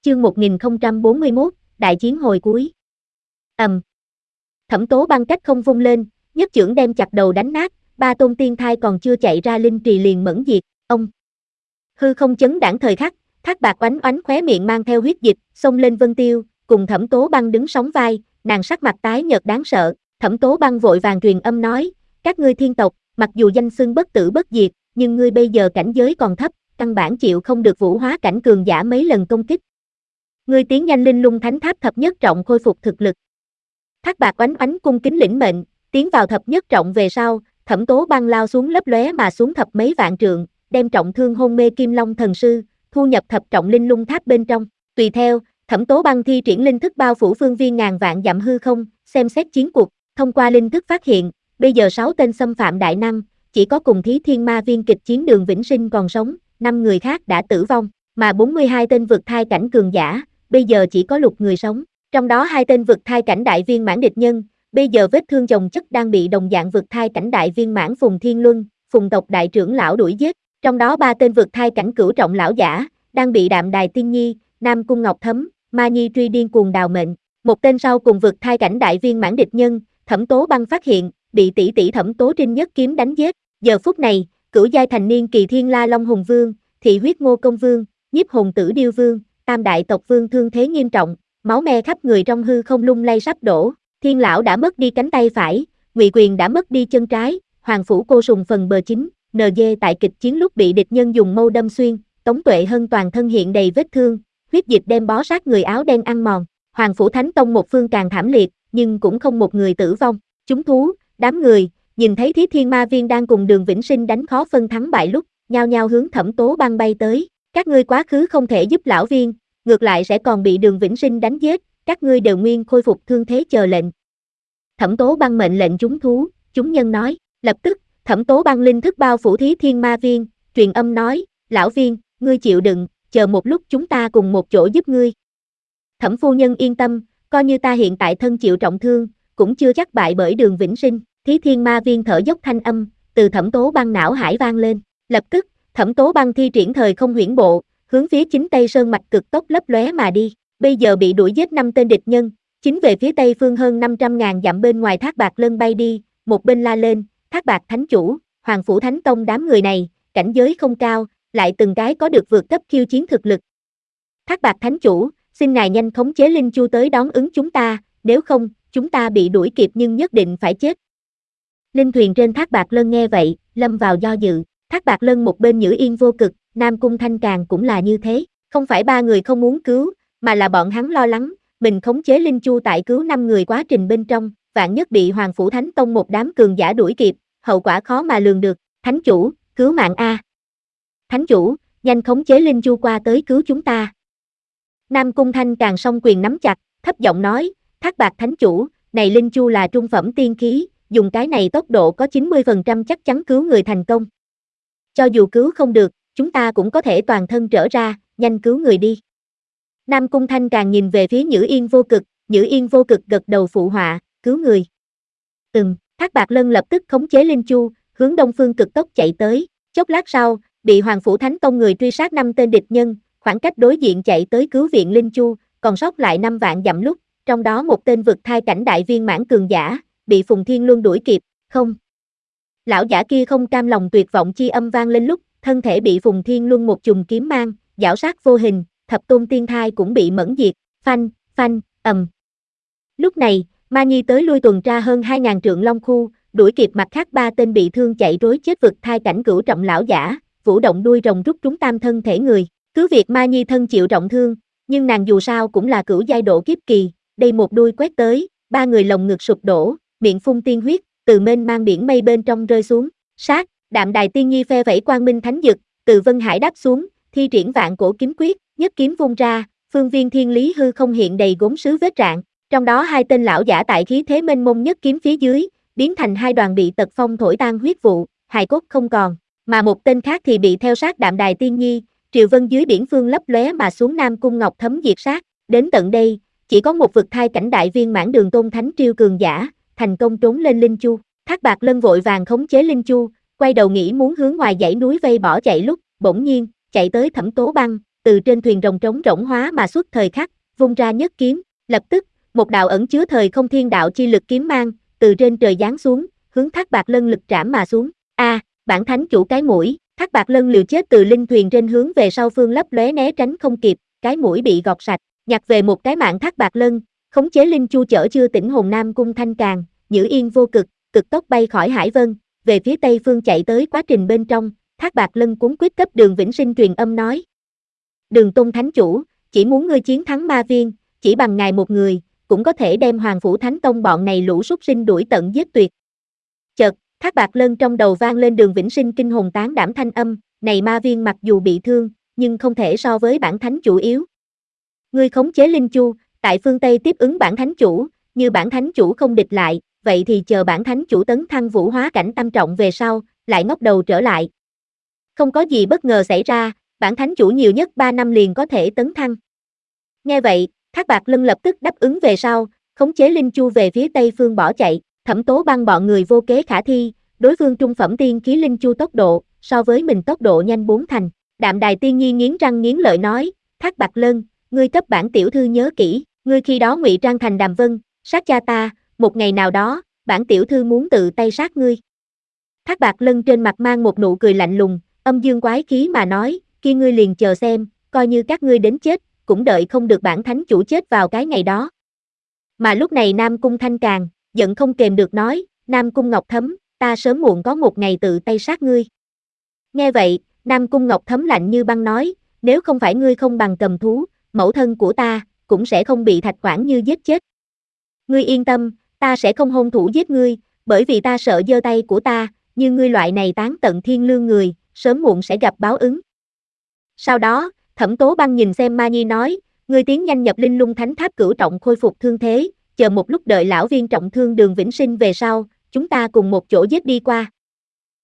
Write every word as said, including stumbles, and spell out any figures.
chương một nghìn không trăm bốn mươi mốt, đại chiến hồi cuối. ầm, Thẩm Tố Băng cách không vung lên, nhất chưởng đem chặt đầu đánh nát, ba tôn tiên thai còn chưa chạy ra linh trì liền mẫn diệt. Ông hư không chấn đãng thời khắc, Thác Bạc oánh oánh khóe miệng mang theo huyết dịch, xông lên Vân Tiêu, cùng Thẩm Tố Băng đứng sóng vai, nàng sắc mặt tái nhợt đáng sợ. Thẩm Tố Băng vội vàng truyền âm nói, các ngươi thiên tộc, mặc dù danh xưng bất tử bất diệt, nhưng ngươi bây giờ cảnh giới còn thấp, căn bản chịu không được vũ hóa cảnh cường giả mấy lần công kích. Ngươi tiến nhanh Linh Lung Thánh Tháp thập nhất trọng khôi phục thực lực. Thác Bạc oánh oánh cung kính lĩnh mệnh, tiến vào thập nhất trọng về sau, Thẩm Tố Băng lao xuống lấp lóe mà xuống thập mấy vạn trượng, đem trọng thương hôn mê Kim Long thần sư thu nhập thập trọng Linh Lung Tháp bên trong. Tùy theo, Thẩm Tố Băng thi triển linh thức bao phủ phương viên ngàn vạn dặm hư không, xem xét chiến cuộc, thông qua linh thức phát hiện, bây giờ sáu tên xâm phạm đại năng, chỉ có cùng Thí Thiên Ma Viên kịch chiến Đường Vĩnh Sinh còn sống, năm người khác đã tử vong, mà bốn mươi hai tên vực thai cảnh cường giả, bây giờ chỉ có lục người sống. Trong đó hai tên vực thai cảnh đại viên mãn địch nhân, bây giờ vết thương chồng chất đang bị đồng dạng vực thai cảnh đại viên mãn Phùng Thiên Luân, Phùng tộc đại trưởng lão đuổi giết. Trong đó ba tên vực thai cảnh cửu trọng lão giả, đang bị Đạm Đài Tiên Nhi, Nam Cung Ngọc Thấm, Ma Nhi truy điên cuồng đào mệnh. Một tên sau cùng vực thai cảnh đại viên mãn địch nhân, Thẩm Tố Băng phát hiện, bị tỷ tỷ Thẩm Tố Trinh nhất kiếm đánh giết. Giờ phút này, cửu giai thành niên kỳ Thiên La Long Hùng Vương, Thị huyết Ngô Công Vương, Nhiếp Hồn Tử Điêu Vương, Tam đại tộc vương thương thế nghiêm trọng, máu me khắp người trong hư không lung lay sắp đổ. Thiên lão đã mất đi cánh tay phải, Ngụy Quyền đã mất đi chân trái, Hoàng phủ cô sùng phần bờ chính, en giê tại kịch chiến lúc bị địch nhân dùng mâu đâm xuyên, Tống Tuệ Hân toàn thân hiện đầy vết thương, huyết dịch đem bó sát người áo đen ăn mòn. Hoàng phủ Thánh Tông một phương càng thảm liệt, nhưng cũng không một người tử vong. Chúng thú, đám người, nhìn thấy Thí Thiên Ma Viên đang cùng Đường Vĩnh Sinh đánh khó phân thắng bại lúc, nhao nhao hướng Thẩm Tố Băng bay tới. Các ngươi quá khứ không thể giúp lão viên, ngược lại sẽ còn bị Đường Vĩnh Sinh đánh giết, các ngươi đều nguyên khôi phục thương thế chờ lệnh. Thẩm Tố Băng mệnh lệnh chúng thú, chúng nhân nói. Lập tức, Thẩm Tố Băng linh thức bao phủ Thí Thiên Ma Viên, truyền âm nói, lão viên, ngươi chịu đựng, chờ một lúc chúng ta cùng một chỗ giúp ngươi. Thẩm phu nhân yên tâm, coi như ta hiện tại thân chịu trọng thương, cũng chưa chắc bại bởi Đường Vĩnh Sinh. Thí Thiên Ma Viên thở dốc thanh âm, từ Thẩm Tố Băng não hải vang lên. Lập tức, Thẩm Tố Băng thi triển thời không huyễn bộ, hướng phía chính Tây Sơn mạch cực tốc lấp lóe mà đi. Bây giờ bị đuổi giết năm tên địch nhân, chính về phía tây phương hơn năm trăm ngàn dặm bên ngoài Thác Bạc Lân bay đi, một bên la lên, Thác Bạc Thánh Chủ, Hoàng phủ Thánh Tông đám người này, cảnh giới không cao, lại từng cái có được vượt cấp khiêu chiến thực lực. Thác Bạc Thánh Chủ, xin ngài nhanh khống chế Linh Chu tới đón ứng chúng ta, nếu không, chúng ta bị đuổi kịp nhưng nhất định phải chết. Linh thuyền trên Thác Bạc Lân nghe vậy, lâm vào do dự. Thác Bạc Lân một bên Nhữ Yên vô cực, Nam Cung Thanh Càng cũng là như thế, không phải ba người không muốn cứu, mà là bọn hắn lo lắng, mình khống chế Linh Chu tại cứu năm người quá trình bên trong, vạn nhất bị Hoàng phủ Thánh Tông một đám cường giả đuổi kịp, hậu quả khó mà lường được. Thánh chủ, cứu mạng a. Thánh chủ, nhanh khống chế Linh Chu qua tới cứu chúng ta. Nam Cung Thanh Càng song quyền nắm chặt, thấp giọng nói, Thác Bạc Thánh chủ, này Linh Chu là trung phẩm tiên khí, dùng cái này tốc độ có chín mươi phần trăm chắc chắn cứu người thành công. Cho dù cứu không được, chúng ta cũng có thể toàn thân trở ra, nhanh cứu người đi. Nam Cung Thanh Càng nhìn về phía Nhữ Yên vô cực, Nhữ Yên vô cực gật đầu phụ họa, cứu người. Ừm, Thác Bạc Lân lập tức khống chế Linh Chu, hướng đông phương cực tốc chạy tới, chốc lát sau, bị Hoàng phủ Thánh Tông người truy sát năm tên địch nhân, khoảng cách đối diện chạy tới cứu viện Linh Chu, còn sót lại năm vạn dặm lúc, trong đó một tên vực thai cảnh đại viên mãn cường giả, bị Phùng Thiên Luân đuổi kịp, không. Lão giả kia không cam lòng tuyệt vọng chi âm vang lên lúc, thân thể bị Phùng Thiên Luân một chùm kiếm mang, giảo sát vô hình, thập tôn tiên thai cũng bị mẫn diệt, phanh, phanh, ầm. Lúc này, Ma Nhi tới lui tuần tra hơn hai ngàn trượng long khu, đuổi kịp mặt khác ba tên bị thương chạy rối chết vực thai cảnh cửu trọng lão giả, vũ động đuôi rồng rút trúng tam thân thể người. Cứ việc Ma Nhi thân chịu trọng thương, nhưng nàng dù sao cũng là cửu giai độ kiếp kỳ, đây một đuôi quét tới, ba người lồng ngực sụp đổ, miệng phun tiên huyết, từ mênh mang biển mây bên trong rơi xuống. Sát, Đạm Đài Tiên Nhi phe vẫy quang minh thánh dực, từ Vân Hải đáp xuống, thi triển vạn cổ kiếm quyết, nhất kiếm vung ra, phương viên thiên lý hư không hiện đầy gốm sứ vết rạn. Trong đó hai tên lão giả tại khí thế mênh mông nhất kiếm phía dưới, biến thành hai đoàn bị tật phong thổi tan huyết vụ, hài cốt không còn, mà một tên khác thì bị theo sát Đạm Đài Tiên Nhi, Triều Vân dưới biển phương lấp lóe mà xuống Nam Cung Ngọc Thấm diệt sát. Đến tận đây, chỉ có một vực thai cảnh đại viên mãn Đường Tôn Thánh Triêu cường giả, thành công trốn lên Linh Chu. Thác Bạc Lân vội vàng khống chế Linh Chu, quay đầu nghĩ muốn hướng ngoài dãy núi vây bỏ chạy lúc, bỗng nhiên, chạy tới Thẩm Tố Băng, từ trên thuyền rồng trống rỗng hóa mà xuất thời khắc, vung ra nhất kiếm, lập tức, một đạo ẩn chứa thời không thiên đạo chi lực kiếm mang, từ trên trời giáng xuống, hướng Thác Bạt Lân lực trảm mà xuống. A, à, bản thánh chủ cái mũi, Thác Bạt Lân liều chết từ linh thuyền trên hướng về sau phương lấp lóe né tránh không kịp, cái mũi bị gọt sạch, nhặt về một cái mạng Thác Bạt Lân, khống chế linh chu chở chưa tỉnh hồn Nam Cung Thanh Càn, Nhữ Yên vô cực, cực tốc bay khỏi Hải Vân, về phía tây phương chạy tới. Quá trình bên trong, Thác Bạt Lân cuốn quyết cấp Đường Vĩnh Sinh truyền âm nói: Đường Tôn Thánh Chủ, chỉ muốn ngươi chiến thắng ma viên, chỉ bằng ngài một người, cũng có thể đem Hoàng Phủ Thánh Tông bọn này lũ súc sinh đuổi tận giết tuyệt. Chợt, Thác Bạt Lân trong đầu vang lên Đường Vĩnh Sinh kinh hồn tán đảm thanh âm, này ma viên mặc dù bị thương, nhưng không thể so với bản thánh chủ yếu. Ngươi khống chế linh chu, tại phương Tây tiếp ứng bản thánh chủ, như bản thánh chủ không địch lại, vậy thì chờ bản thánh chủ tấn thăng vũ hóa cảnh tam trọng về sau, lại ngóc đầu trở lại. Không có gì bất ngờ xảy ra, bản thánh chủ nhiều nhất ba năm liền có thể tấn thăng. Nghe vậy, Thác Bạt Lân lập tức đáp ứng về sau, khống chế linh chu về phía tây phương bỏ chạy. Thẩm Tố Băng bọn người vô kế khả thi, đối phương trung phẩm tiên khí linh chu tốc độ, so với mình tốc độ nhanh bốn thành. Đạm Đài Tiên Nhi nghiến răng nghiến lợi nói, Thác Bạt Lân, ngươi cấp bản tiểu thư nhớ kỹ, ngươi khi đó ngụy trang thành Đàm Vân, sát cha ta, một ngày nào đó, bản tiểu thư muốn tự tay sát ngươi. Thác Bạt Lân trên mặt mang một nụ cười lạnh lùng, âm dương quái khí mà nói, kia ngươi liền chờ xem, coi như các ngươi đến chết, cũng đợi không được bản thánh chủ chết vào cái ngày đó. Mà lúc này Nam Cung Thanh Càn, giận không kềm được nói, Nam Cung Ngọc Thấm, ta sớm muộn có một ngày tự tay sát ngươi. Nghe vậy, Nam Cung Ngọc Thấm lạnh như băng nói, nếu không phải ngươi không bằng cầm thú, mẫu thân của ta, cũng sẽ không bị Thạch Quảng Như giết chết. Ngươi yên tâm, ta sẽ không hôn thủ giết ngươi, bởi vì ta sợ giơ tay của ta, như ngươi loại này tán tận thiên lương người, sớm muộn sẽ gặp báo ứng. Sau đó, Thẩm Tố Băng nhìn xem Ma Nhi nói, ngươi tiến nhanh nhập Linh Lung Thánh Tháp cửu trọng khôi phục thương thế, chờ một lúc đợi lão viên trọng thương Đường Vĩnh Sinh về sau, chúng ta cùng một chỗ giết đi qua.